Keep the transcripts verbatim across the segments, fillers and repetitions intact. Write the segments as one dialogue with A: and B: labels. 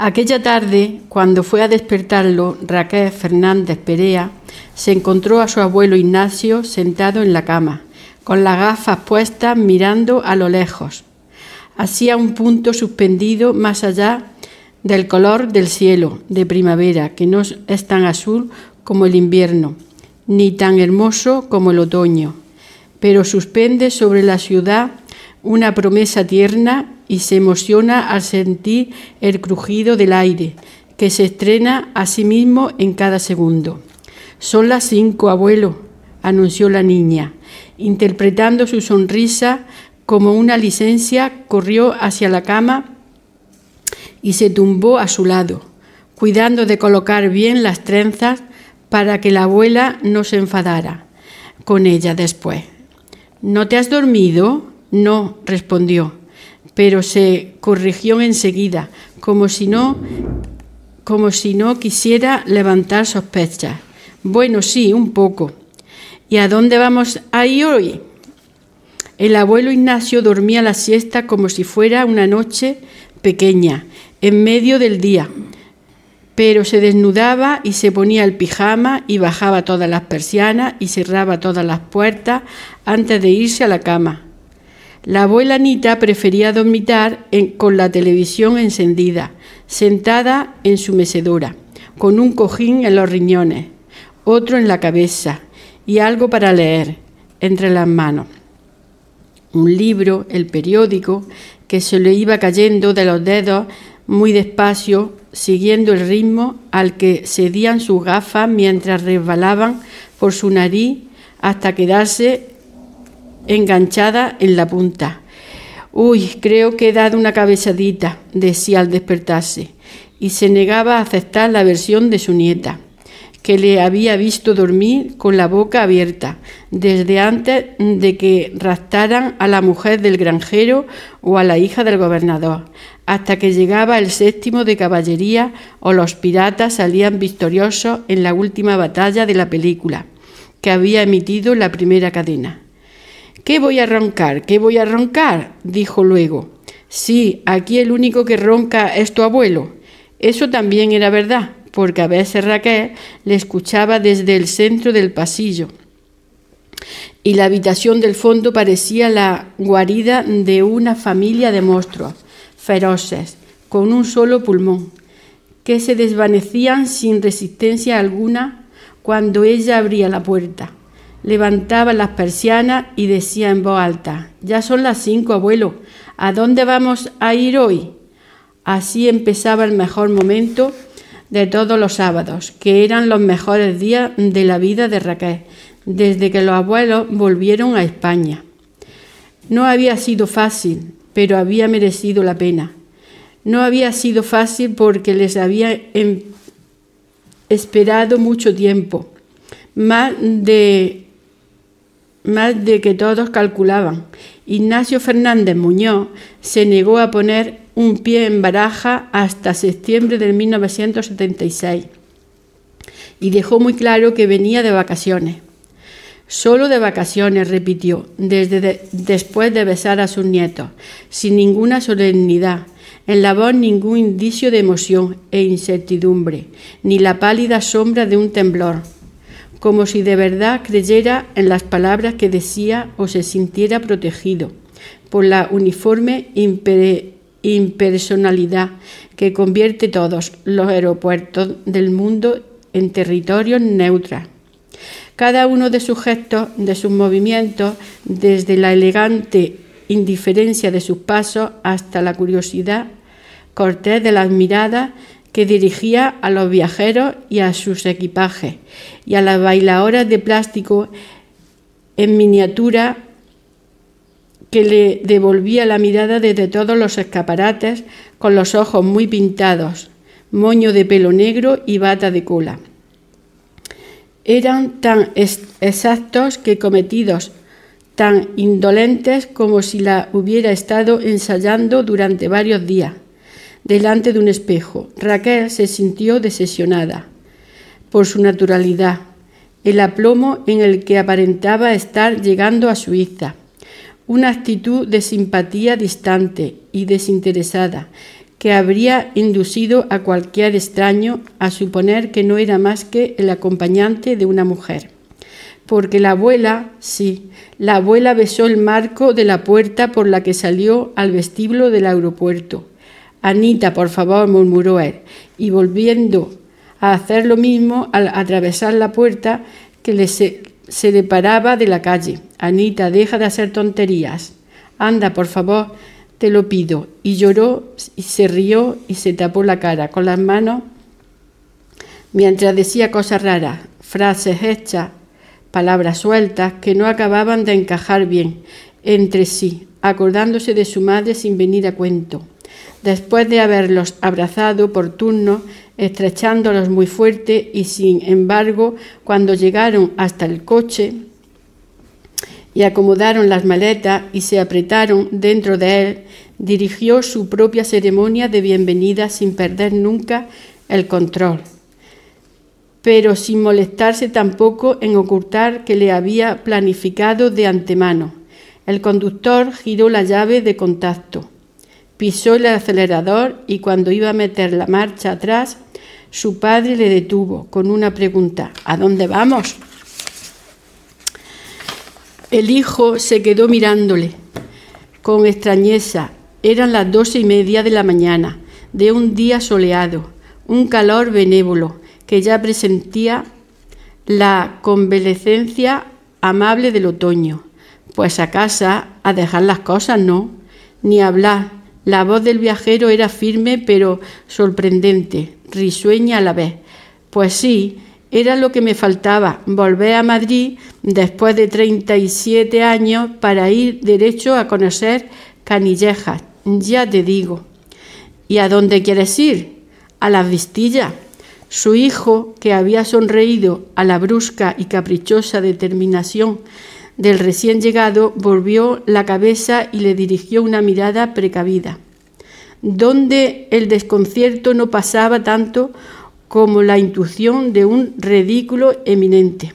A: Aquella tarde, cuando fue a despertarlo, Raquel Fernández Perea se encontró a su abuelo Ignacio sentado en la cama, con las gafas puestas mirando a lo lejos, hacia un punto suspendido más allá del color del cielo de primavera, que no es tan azul como el invierno, ni tan hermoso como el otoño, pero suspende sobre la ciudad una promesa tierna y se emociona al sentir el crujido del aire, que se estrena a sí mismo en cada segundo. «Son las cinco, abuelo», anunció la niña. Interpretando su sonrisa como una licencia, corrió hacia la cama y se tumbó a su lado, cuidando de colocar bien las trenzas para que la abuela no se enfadara con ella después. «¿No te has dormido?» «No», respondió, pero se corrigió enseguida, como si no, como si no quisiera levantar sospechas. «Bueno, sí, un poco». «¿Y a dónde vamos a ir hoy?» El abuelo Ignacio dormía la siesta como si fuera una noche pequeña, en medio del día, pero se desnudaba y se ponía el pijama y bajaba todas las persianas y cerraba todas las puertas antes de irse a la cama. La abuela Anita prefería dormitar en, con la televisión encendida, sentada en su mecedora, con un cojín en los riñones, otro en la cabeza y algo para leer entre las manos. Un libro, el periódico, que se le iba cayendo de los dedos muy despacio, siguiendo el ritmo al que cedían sus gafas mientras resbalaban por su nariz hasta quedarse enganchada en la punta. «Uy, creo que he dado una cabezadita», decía al despertarse, y se negaba a aceptar la versión de su nieta, que le había visto dormir con la boca abierta desde antes de que raptaran a la mujer del granjero o a la hija del gobernador, hasta que llegaba el séptimo de caballería o los piratas salían victoriosos en la última batalla de la película que había emitido la primera cadena. «¿Qué voy a roncar? ¿Qué voy a roncar?», dijo luego. «Sí, aquí el único que ronca es tu abuelo». Eso también era verdad, porque a veces Raquel le escuchaba desde el centro del pasillo y la habitación del fondo parecía la guarida de una familia de monstruos feroces, con un solo pulmón, que se desvanecían sin resistencia alguna cuando ella abría la puerta. Levantaba las persianas y decía en voz alta: «Ya son las cinco, abuelo. ¿A dónde vamos a ir hoy?» Así empezaba el mejor momento de todos los sábados, que eran los mejores días de la vida de Raquel, desde que los abuelos volvieron a España. No había sido fácil, pero había merecido la pena. No había sido fácil porque les había em- esperado mucho tiempo, más de... más de que todos calculaban. Ignacio Fernández Muñoz se negó a poner un pie en Baraja hasta septiembre de mil novecientos setenta y seis y dejó muy claro que venía de vacaciones. «Solo de vacaciones», repitió, desde de, después de besar a sus nietos, sin ninguna solemnidad, en la voz ningún indicio de emoción e incertidumbre, ni la pálida sombra de un temblor, como si de verdad creyera en las palabras que decía o se sintiera protegido por la uniforme imper- impersonalidad que convierte todos los aeropuertos del mundo en territorios neutros. Cada uno de sus gestos, de sus movimientos, desde la elegante indiferencia de sus pasos hasta la curiosidad cortés de las miradas que dirigía a los viajeros y a sus equipajes, y a las bailadoras de plástico en miniatura que le devolvía la mirada desde todos los escaparates, con los ojos muy pintados, moño de pelo negro y bata de cola. Eran tan exactos que cometidos, tan indolentes como si la hubiera estado ensayando durante varios días delante de un espejo. Raquel se sintió decepcionada por su naturalidad, el aplomo en el que aparentaba estar llegando a Suiza, una actitud de simpatía distante y desinteresada que habría inducido a cualquier extraño a suponer que no era más que el acompañante de una mujer. Porque la abuela, sí, la abuela besó el marco de la puerta por la que salió al vestíbulo del aeropuerto. «Anita, por favor», murmuró él, y volviendo a hacer lo mismo al atravesar la puerta que le se, se le paraba de la calle. «Anita, deja de hacer tonterías. Anda, por favor, te lo pido». Y lloró y se rió y se tapó la cara con las manos mientras decía cosas raras, frases hechas, palabras sueltas que no acababan de encajar bien entre sí, acordándose de su madre sin venir a cuento. Después de haberlos abrazado por turno, estrechándolos muy fuerte, y sin embargo, cuando llegaron hasta el coche y acomodaron las maletas y se apretaron dentro de él, dirigió su propia ceremonia de bienvenida sin perder nunca el control, pero sin molestarse tampoco en ocultar que le había planificado de antemano. El conductor giró la llave de contacto, pisó el acelerador y cuando iba a meter la marcha atrás, su padre le detuvo con una pregunta: ¿a dónde vamos? El hijo se quedó mirándole con extrañeza. Eran las doce y media de la mañana de un día soleado, un calor benévolo que ya presentía la convalecencia amable del otoño. Pues a casa, a dejar las cosas, no, ni hablar. La voz del viajero era firme pero sorprendente, risueña a la vez. Pues sí, era lo que me faltaba, volver a Madrid después de treinta y siete años para ir derecho a conocer Canillejas, ya te digo. ¿Y a dónde quieres ir? A Las Vistillas. Su hijo, que había sonreído a la brusca y caprichosa determinación del recién llegado, volvió la cabeza y le dirigió una mirada precavida, donde el desconcierto no pasaba tanto como la intuición de un ridículo eminente.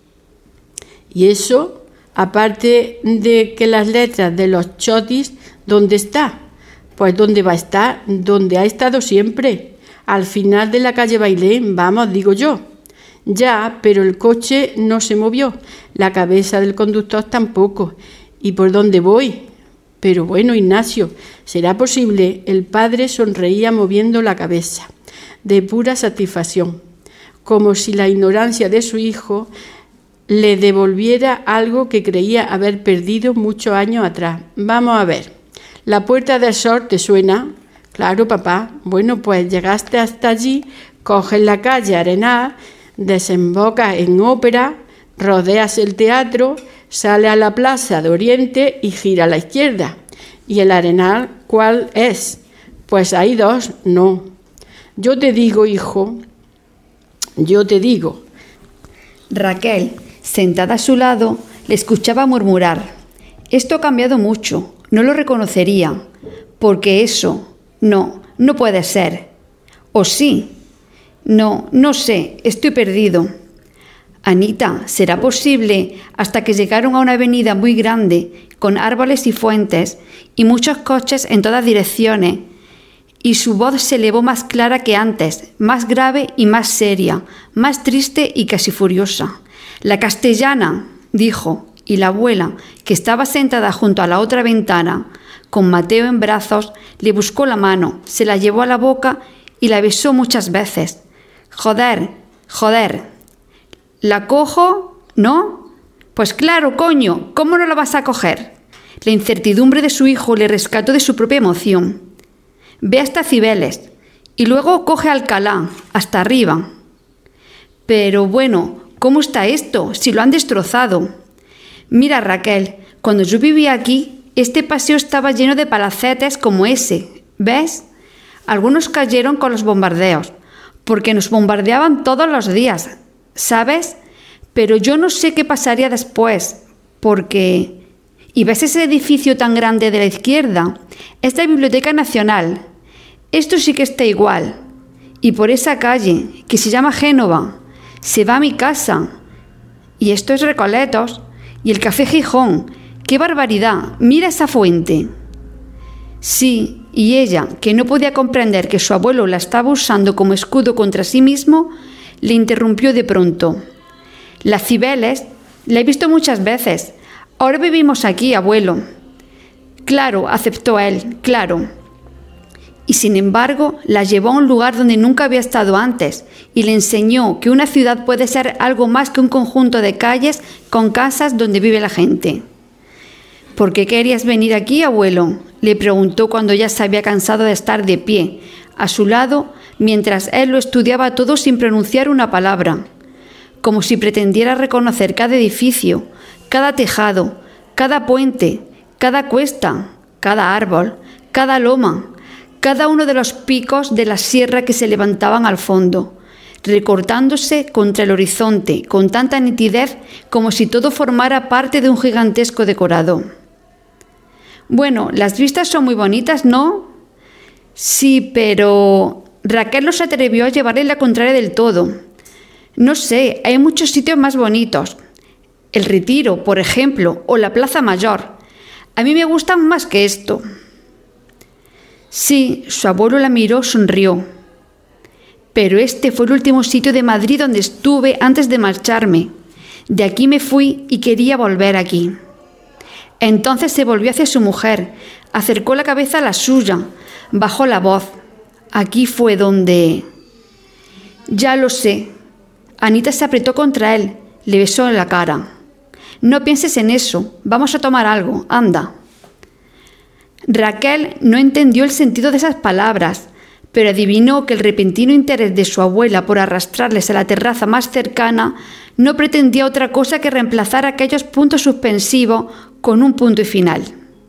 A: Y eso, aparte de que las letras de los chotis, ¿dónde está? Pues ¿dónde va a estar? ¿Dónde ha estado siempre? Al final de la calle Bailén, vamos, digo yo. Ya, pero el coche no se movió, la cabeza del conductor tampoco. ¿Y por dónde voy? Pero bueno, Ignacio, ¿será posible? El padre sonreía moviendo la cabeza, de pura satisfacción, como si la ignorancia de su hijo le devolviera algo que creía haber perdido muchos años atrás. Vamos a ver, ¿la Puerta del Sol te suena? Claro, papá. Bueno, pues llegaste hasta allí, coges la calle Arenal, desembocas en Ópera, rodeas el teatro, sales a la Plaza de Oriente y gira a la izquierda. ¿Y el Arenal cuál es? Pues hay dos, no. Yo te digo, hijo, yo te digo.
B: Raquel, sentada a su lado, le escuchaba murmurar: esto ha cambiado mucho, no lo reconocería, porque eso, no, no puede ser. ¿O sí? No, no sé, estoy perdido. Anita, ¿será posible? Hasta que llegaron a una avenida muy grande, con árboles y fuentes, y muchos coches en todas direcciones, y su voz se elevó más clara que antes, más grave y más seria, más triste y casi furiosa. «La castellana», dijo, y la abuela, que estaba sentada junto a la otra ventana, con Mateo en brazos, le buscó la mano, se la llevó a la boca y la besó muchas veces. «Joder, joder. ¿La cojo? ¿No? Pues claro, coño, ¿cómo no la vas a coger?» La incertidumbre de su hijo le rescató de su propia emoción. «Ve hasta Cibeles y luego coge Alcalá, hasta arriba». «Pero bueno, ¿cómo está esto? Si lo han destrozado». «Mira, Raquel, cuando yo vivía aquí, este paseo estaba lleno de palacetes como ese, ¿ves? Algunos cayeron con los bombardeos, porque nos bombardeaban todos los días, ¿sabes? Pero yo no sé qué pasaría después, porque... ¿Y ves ese edificio tan grande de la izquierda? Es la Biblioteca Nacional. Esto sí que está igual. Y por esa calle, que se llama Génova, se va a mi casa. Y esto es Recoletos. Y el Café Gijón. ¡Qué barbaridad! Mira esa fuente». «Sí, y ella, que no podía comprender que su abuelo la estaba usando como escudo contra sí mismo, le interrumpió de pronto. «Las Cibeles, la he visto muchas veces. Ahora vivimos aquí, abuelo». «Claro», aceptó él, «claro». Y sin embargo, la llevó a un lugar donde nunca había estado antes y le enseñó que una ciudad puede ser algo más que un conjunto de calles con casas donde vive la gente. «¿Por qué querías venir aquí, abuelo?», le preguntó cuando ya se había cansado de estar de pie, a su lado, mientras él lo estudiaba todo sin pronunciar una palabra, como si pretendiera reconocer cada edificio, cada tejado, cada puente, cada cuesta, cada árbol, cada loma, cada uno de los picos de la sierra que se levantaban al fondo, recortándose contra el horizonte con tanta nitidez como si todo formara parte de un gigantesco decorado. «Bueno, las vistas son muy bonitas, ¿no?». «Sí, pero…». Raquel no se atrevió a llevarle la contraria del todo. «No sé, hay muchos sitios más bonitos. El Retiro, por ejemplo, o la Plaza Mayor. A mí me gustan más que esto». Sí, su abuelo la miró, sonrió. «Pero este fue el último sitio de Madrid donde estuve antes de marcharme. De aquí me fui y quería volver aquí». Entonces se volvió hacia su mujer, acercó la cabeza a la suya, bajó la voz. «Aquí fue donde…». «Ya lo sé». Anita se apretó contra él, le besó en la cara. «No pienses en eso, vamos a tomar algo, anda». Raquel no entendió el sentido de esas palabras, pero adivinó que el repentino interés de su abuela por arrastrarles a la terraza más cercana no pretendía otra cosa que reemplazar aquellos puntos suspensivos con un punto y final.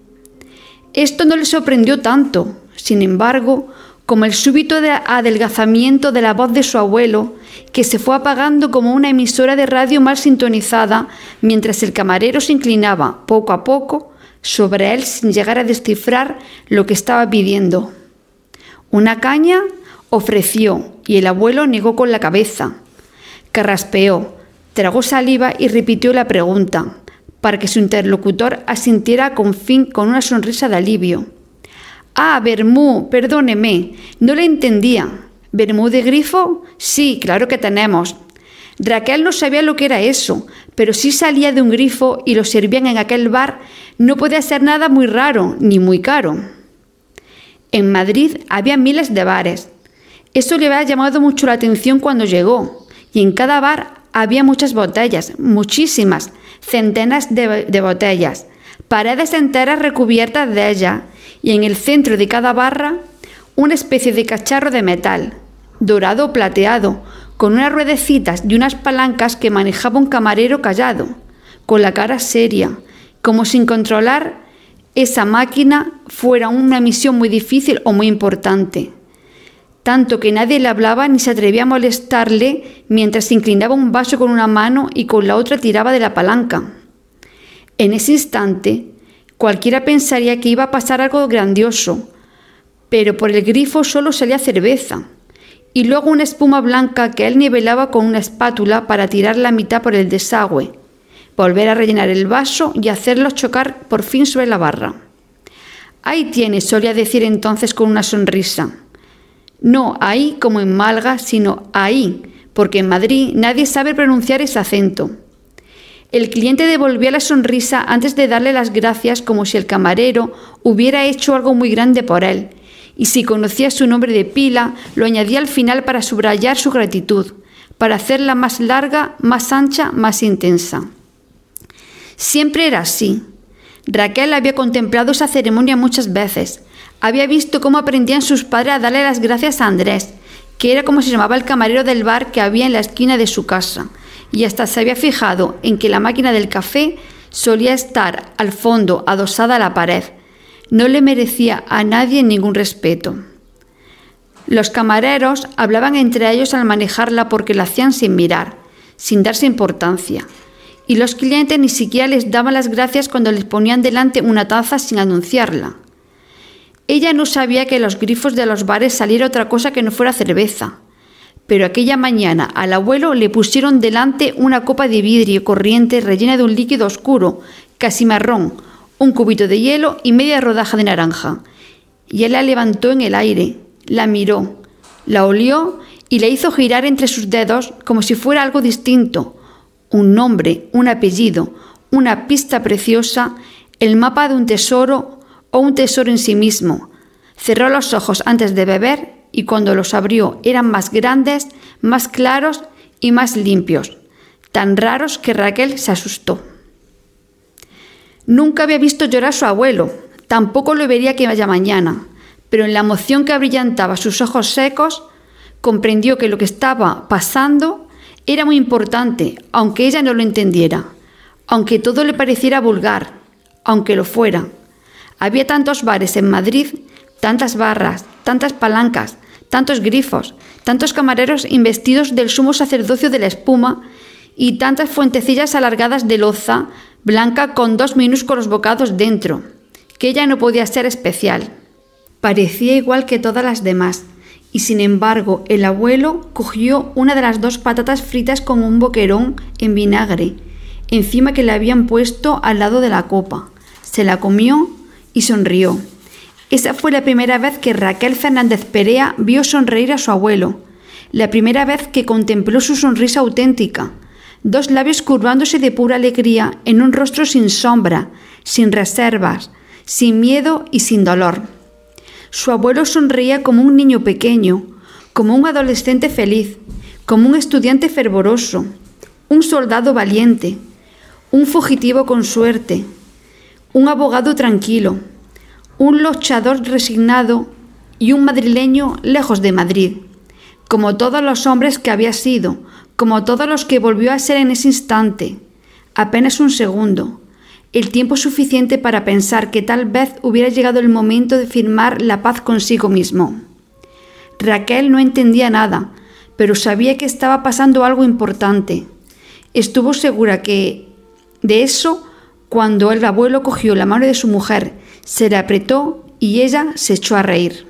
B: Esto no le sorprendió tanto, sin embargo, como el súbito adelgazamiento de la voz de su abuelo, que se fue apagando como una emisora de radio mal sintonizada mientras el camarero se inclinaba, poco a poco, sobre él sin llegar a descifrar lo que estaba pidiendo. Una caña ofreció y el abuelo negó con la cabeza. Carraspeó, tragó saliva y repitió la pregunta, para que su interlocutor asintiera con fin con una sonrisa de alivio. «Ah, vermú, perdóneme, no le entendía. ¿Vermú de grifo? Sí, claro que tenemos». Raquel no sabía lo que era eso, pero si salía de un grifo y lo servían en aquel bar, no podía ser nada muy raro ni muy caro. En Madrid había miles de bares. Eso le había llamado mucho la atención cuando llegó, y en cada bar había muchas botellas, muchísimas, centenas de, de botellas, paredes enteras recubiertas de ellas, y en el centro de cada barra una especie de cacharro de metal, dorado o plateado, con unas ruedecitas y unas palancas que manejaba un camarero callado, con la cara seria, como sin controlar esa máquina fuera una misión muy difícil o muy importante. Tanto que nadie le hablaba ni se atrevía a molestarle mientras inclinaba un vaso con una mano y con la otra tiraba de la palanca. En ese instante, cualquiera pensaría que iba a pasar algo grandioso, pero por el grifo solo salía cerveza, y luego una espuma blanca que él nivelaba con una espátula para tirar la mitad por el desagüe, volver a rellenar el vaso y hacerlo chocar por fin sobre la barra. «Ahí tienes», solía decir entonces con una sonrisa. No ahí como en Málaga, sino ahí, porque en Madrid nadie sabe pronunciar ese acento. El cliente devolvía la sonrisa antes de darle las gracias, como si el camarero hubiera hecho algo muy grande por él, y si conocía su nombre de pila, lo añadía al final para subrayar su gratitud, para hacerla más larga, más ancha, más intensa. Siempre era así. Raquel había contemplado esa ceremonia muchas veces. Había visto cómo aprendían sus padres a darle las gracias a Andrés, que era como se llamaba el camarero del bar que había en la esquina de su casa, y hasta se había fijado en que la máquina del café solía estar al fondo, adosada a la pared. No le merecía a nadie ningún respeto. Los camareros hablaban entre ellos al manejarla porque la hacían sin mirar, sin darse importancia, y los clientes ni siquiera les daban las gracias cuando les ponían delante una taza sin anunciarla. Ella no sabía que en los grifos de los bares saliera otra cosa que no fuera cerveza, pero aquella mañana al abuelo le pusieron delante una copa de vidrio corriente rellena de un líquido oscuro, casi marrón, un cubito de hielo y media rodaja de naranja, y él la levantó en el aire, la miró, la olió y la hizo girar entre sus dedos como si fuera algo distinto, un nombre, un apellido, una pista preciosa, el mapa de un tesoro o un tesoro en sí mismo. Cerró los ojos antes de beber y cuando los abrió eran más grandes, más claros y más limpios, tan raros que Raquel se asustó. Nunca había visto llorar a su abuelo, tampoco lo vería aquella mañana, pero en la emoción que abrillantaba sus ojos secos, comprendió que lo que estaba pasando era muy importante, aunque ella no lo entendiera, aunque todo le pareciera vulgar, aunque lo fuera. Había tantos bares en Madrid, tantas barras, tantas palancas, tantos grifos, tantos camareros investidos del sumo sacerdocio de la espuma y tantas fuentecillas alargadas de loza blanca con dos minúsculos bocados dentro, que ella no podía ser especial. Parecía igual que todas las demás, y sin embargo el abuelo cogió una de las dos patatas fritas con un boquerón en vinagre, encima que le habían puesto al lado de la copa. Se la comió y sonrió. Esa fue la primera vez que Raquel Fernández Perea vio sonreír a su abuelo, la primera vez que contempló su sonrisa auténtica, dos labios curvándose de pura alegría en un rostro sin sombra, sin reservas, sin miedo y sin dolor. Su abuelo sonreía como un niño pequeño, como un adolescente feliz, como un estudiante fervoroso, un soldado valiente, un fugitivo con suerte, un abogado tranquilo, un luchador resignado y un madrileño lejos de Madrid, como todos los hombres que había sido, como todos los que volvió a ser en ese instante, apenas un segundo, el tiempo suficiente para pensar que tal vez hubiera llegado el momento de firmar la paz consigo mismo. Raquel no entendía nada, pero sabía que estaba pasando algo importante. Estuvo segura que de eso cuando el abuelo cogió la mano de su mujer, se la apretó y ella se echó a reír.